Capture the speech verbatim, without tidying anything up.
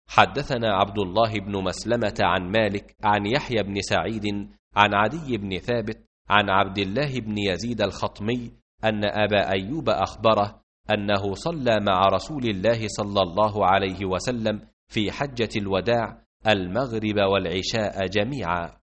حدثنا عبد الله بن مسلمة عن مالك عن يحيى بن سعيد عن عدي بن ثابت عن عبد الله بن يزيد الخطمي أن أبا أيوب أخبره أنه صلى مع رسول الله صلى الله عليه وسلم في حجة الوداع المغرب والعشاء جميعا.